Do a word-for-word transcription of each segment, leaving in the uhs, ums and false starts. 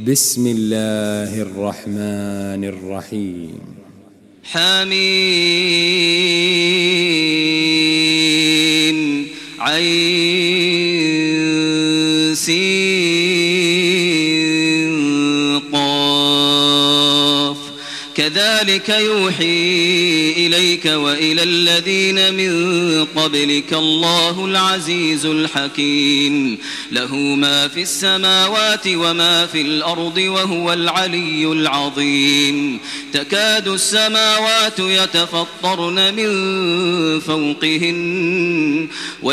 بسم الله الرحمن الرحيم. حميم عين سين قاف كذلك يوحي إليك وإلى الذين من قبلك الله العزيز الحكيم له ما في السماوات وما في الأرض وهو العلي العظيم. تكاد السماوات يتفطرن من فوقهن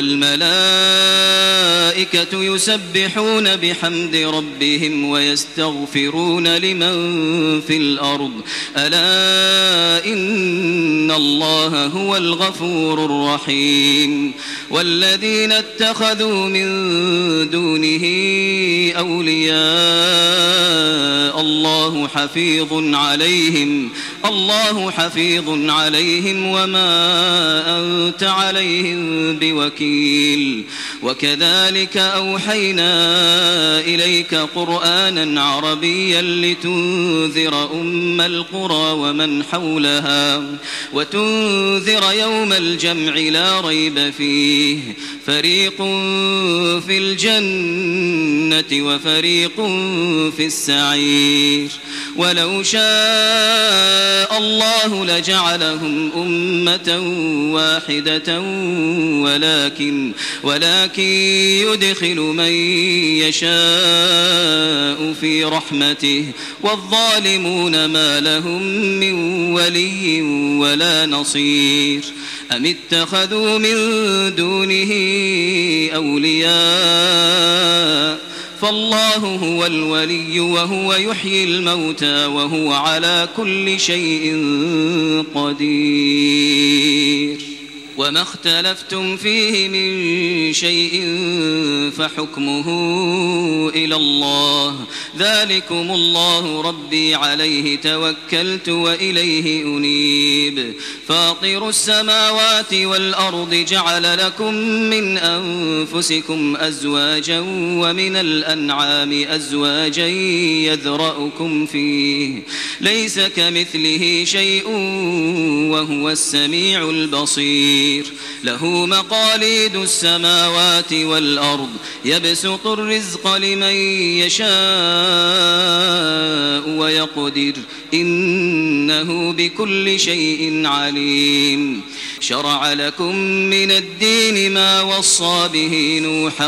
والملائكة يسبحون بحمد ربهم ويستغفرون لمن في الأرض ألا إن الله هو الغفور الرحيم. والذين اتخذوا من دونه أولياء الله حفيظ عليهم الله حفيظ عليهم وما أنت عليهم بوكيل. وكذلك أوحينا إليك قرآنا عربيا لتنذر أم القرى ومن حولها وتنذر يوم الجمع لا ريب فيه فريق في الجنة وفريق في السعير. ولو شاء الله لجعلهم أمة واحدة ولكن ولكن يدخل من يشاء في رحمته والظالمون ما لهم من ولي ولا نصير. أم اتخذوا من دونه أولياء فالله هو الولي وهو يحيي الموتى وهو على كل شيء قدير. وما اختلفتم فيه من شيء فحكمه إلى الله ذلكم الله ربي عليه توكلت وإليه أنيب. فاطر السماوات والأرض جعل لكم من أنفسكم أزواجا ومن الأنعام أزواجا يذرأكم فيه ليس كمثله شيء وهو السميع البصير. له مقاليد السماوات والأرض يبسط الرزق لمن يشاء ويقدر إنه بكل شيء عليم. شرع لكم من الدين ما وصى به نوحا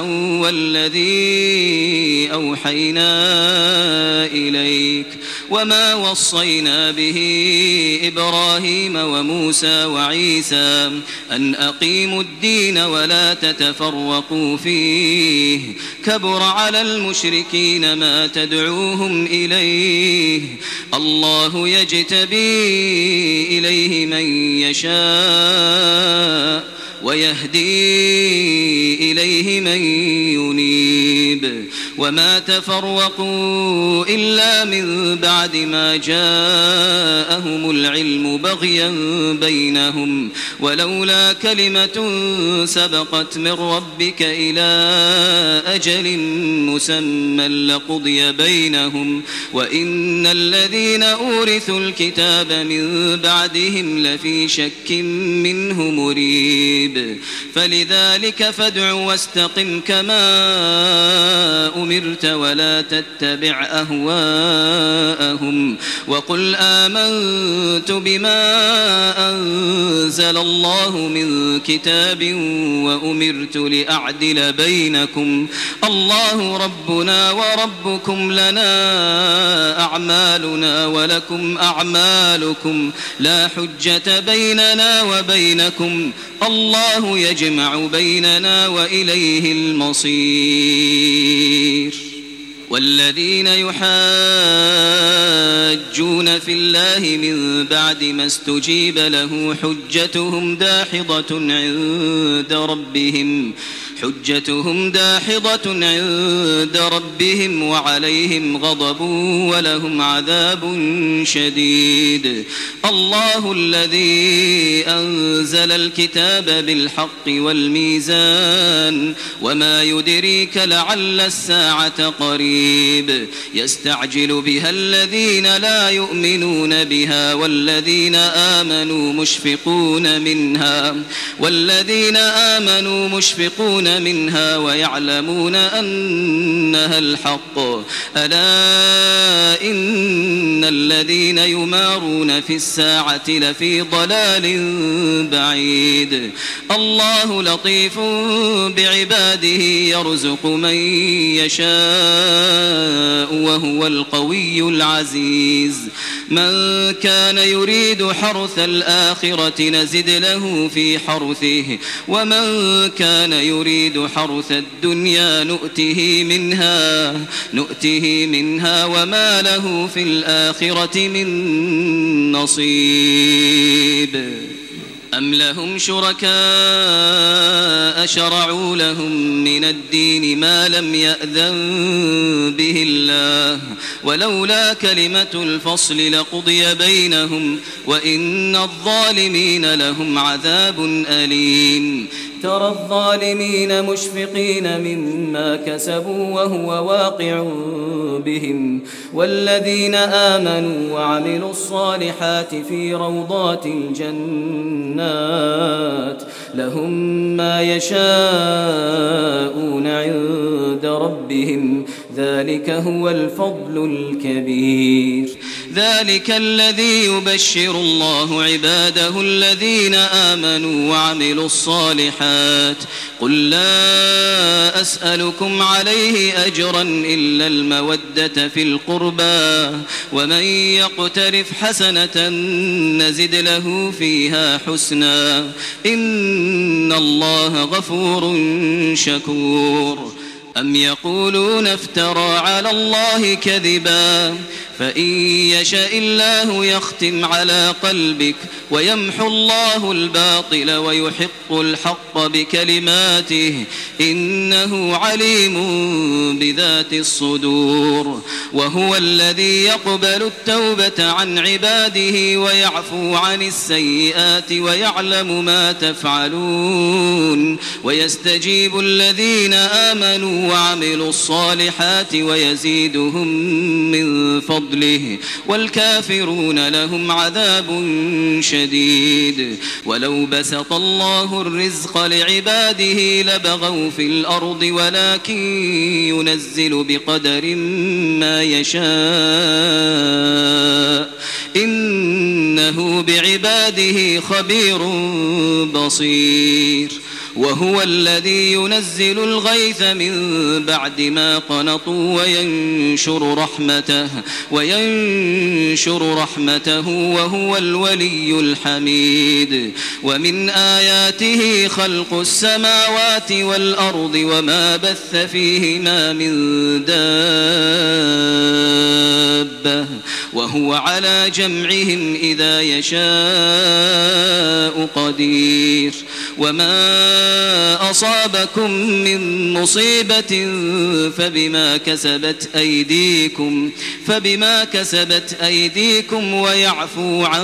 والذي أوحينا إليك وما وصينا به إبراهيم وموسى وعيسى أن أقيموا الدين ولا تتفرقوا فيه كبر على المشركين ما تدعوهم إليه الله يجتبي إليه من يشاء ويهدي إليه من ينيب. وما تفرقوا إلا من بعد ما جاءهم العلم بغيا بينهم ولولا كلمة سبقت من ربك إلى أجل مسمى لقضي بينهم وإن الذين أورثوا الكتاب من بعدهم لفي شك منه مريب. فلذلك فادع واستقم كما أمرت ولا تتبع أهواءهم وقل آمنت بما أنزل الله من كتاب وأمرت لأعدل بينكم الله ربنا وربكم لنا أعمالنا ولكم أعمالكم لا حجة بيننا وبينكم الله يجمع بيننا وإليه المصير. والذين يحاجون في الله من بعد ما استجيب له حجتهم داحضة عند ربهم حجتهم داحضة عند ربهم وعليهم غضب ولهم عذاب شديد. الله الذي أنزل الكتاب بالحق والميزان وما يدريك لعل الساعة قريب يستعجل بها الذين لا يؤمنون بها والذين آمنوا مشفقون منها والذين آمنوا مشفقون منها ويعلمون أنها الحق ألا إن الذين يمارون في الساعة لفي ضلال بعيد. الله لطيف بعباده يرزق من يشاء وهو القوي العزيز. من كان يريد حرث الآخرة نزد له في حرثه ومن كان يريد حرث الدنيا نؤته منها نؤته منها وما له في الآخرة من نصيب. أم لهم شركاء شرعوا لهم من الدين ما لم يأذن به الله ولولا كلمة الفصل لقضي بينهم وإن الظالمين لهم عذاب أليم. ترى الظالمين مشفقين مما كسبوا وهو واقع بهم والذين آمنوا وعملوا الصالحات في روضات الجنات لهم ما يشاءون عند ربهم ذلك هو الفضل الكبير. ذلك الذي يبشر الله عباده الذين آمنوا وعملوا الصالحات قل لا أسألكم عليه أجرا إلا المودة في القربى ومن يقترف حسنة نزد له فيها حسنا إن الله غفور شكور. أم يقولون افترى على الله كذبا فإن يشاء الله يختم على قلبك ويمحو الله الباطل ويحق الحق بكلماته إنه عليم بذات الصدور. وهو الذي يقبل التوبة عن عباده ويعفو عن السيئات ويعلم ما تفعلون ويستجيب الذين آمنوا وعملوا الصالحات ويزيدهم من فضله والكافرون لهم عذاب شديد. ولو بسط الله الرزق لعباده لبغوا في الأرض ولكن ينزل بقدر ما يشاء إنه بعباده خبير بصير. وهو الذي ينزل الغيث من بعد ما قنطوا وينشر رحمته وينشر رحمته وهو الولي الحميد. ومن آياته خلق السماوات والأرض وما بث فيهما من دابة وهو على جمعهم إذا يشاء قدير. وما أصابكم من مصيبة فبما كسبت أيديكم فبما كسبت أيديكم ويعفو عن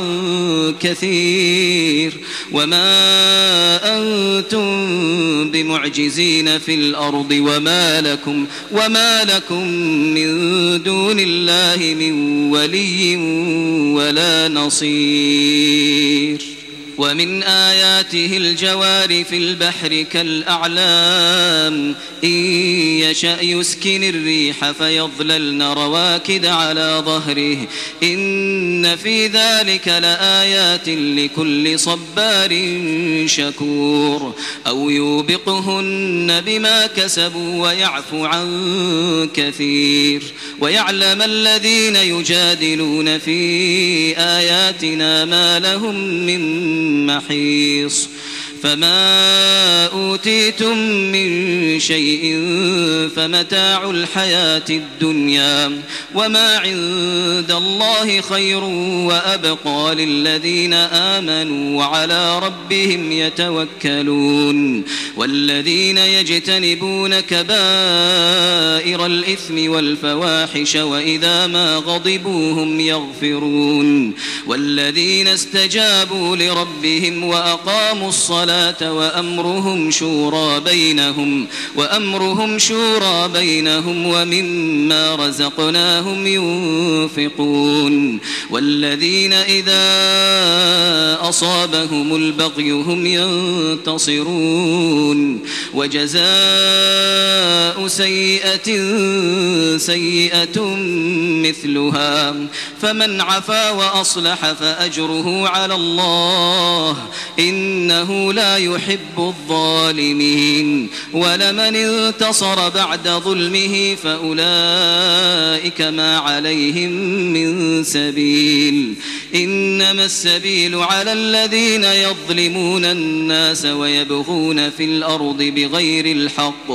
كثير. وما أنتم بمعجزين في الأرض وما لكم وما لكم من دون الله من ولي ولا نصير. ومن آياته الجوار في البحر كالأعلام إن يشأ يسكن الريح فيظللن رواكد على ظهره إن في ذلك لآيات لكل صبار شكور. أو يوبقهن بما كسبوا ويعفو عن كثير. ويعلم الذين يجادلون في آياتنا ما لهم من محيص فما أوتيتم من شيء فمتاع الحياة الدنيا وما عند الله خير وأبقى للذين آمنوا وعلى ربهم يتوكلون والذين يجتنبون كبائر الإثم والفواحش وإذا ما غضبوا هم يغفرون والذين استجابوا لربهم وأقاموا الصلاة وأمرهم شورى بينهم وأمرهم شورى بينهم ومما رزقناهم ينفقون والذين إذا أصابهم البغي هم ينتصرون وجزاء سيئة سيئة مثلها فمن عفا وأصلح فأجره على الله إنه لا يحب الظالمين ولمن انتصر بعد ظلمه فأولئك ما عليهم من سبيل إنما السبيل على الذين يظلمون الناس ويبغون في الأرض بغير الحق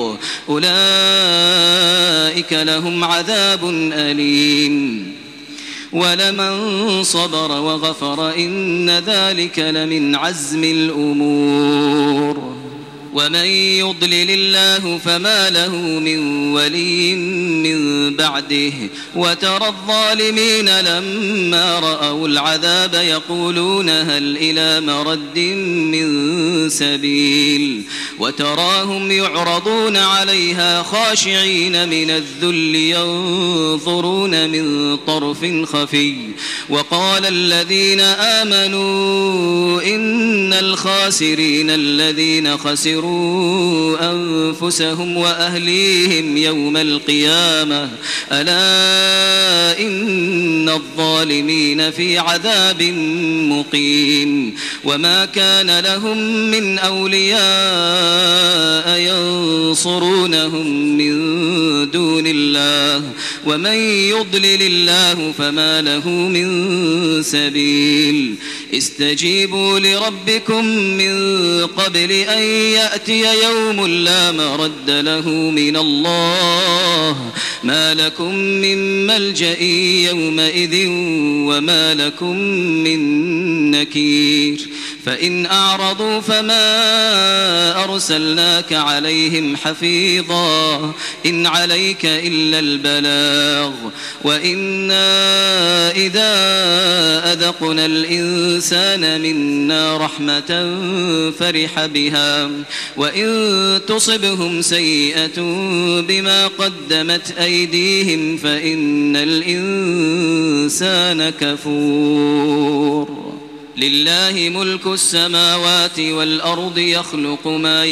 أولئك لهم عذاب أليم ولمن صبر وغفر إن ذلك لمن عزم الأمور ومن يضلل الله فما له من ولي من بعده وترى الظالمين لما رأوا العذاب يقولون هل إلى مرد من سبيل وتراهم يعرضون عليها خاشعين من الذل ينظرون من طرف خفي وقال الذين آمنوا إن الخاسرين الذين خسروا أنفسهم وأهليهم يوم القيامة ألا إن الظالمين في عذاب مقيم وما كان لهم من أولياء ينصرونهم من دون الله ومن يضلل الله فما له من سبيل استجيبوا لربكم من قبل أن يأتي يوم لا مرد له من الله ما لكم من ملجأ يومئذ وما لكم من نكير فإن أعرضوا فما أرسلناك عليهم حفيظا إن عليك إلا البلاغ وإنا إذا أذقنا الإنسان منا رحمة فرح بها وإن تصبهم سيئة بما قدمت أيديهم فإن الإنسان كفور لله ملك السماوات والأرض يخلق ما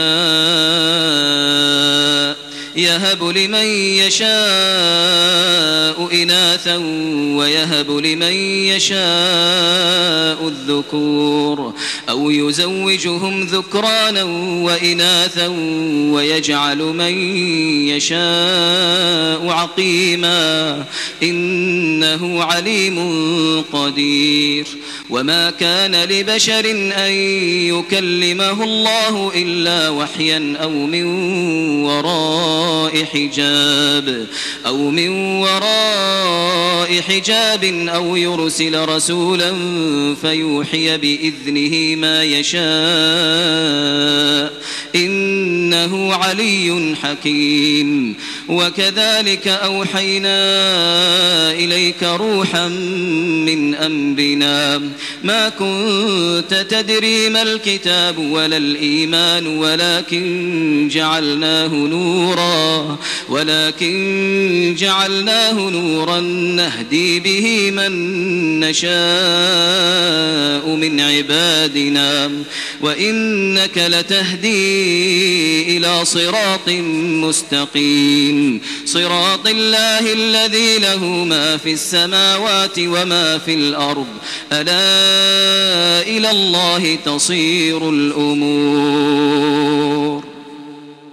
يشاء يهب لمن يشاء إناثا ويهب لمن يشاء الذكور أو يزوجهم ذكرانا وإناثا ويجعل من يشاء عقيما إنه عليم قدير وما كان لبشر أن يكلمه الله إلا وحيا أو من وراء حجاب أو من وراء حجاب أو يرسل رسولا فيوحي بإذنه ما يشاء إنه علي حكيم وكذلك أوحينا إليك روحا من أمرنا ما كنت تدري ما الكتاب ولا الإيمان ولكن جعلناه نورا ولكن جعلناه نورا نهدي به من نشاء من عبادنا وإنك لتهدي إلى صراط مستقيم صراط الله الذي له ما في السماوات وما في الأرض ألا إلى الله تصير الأمور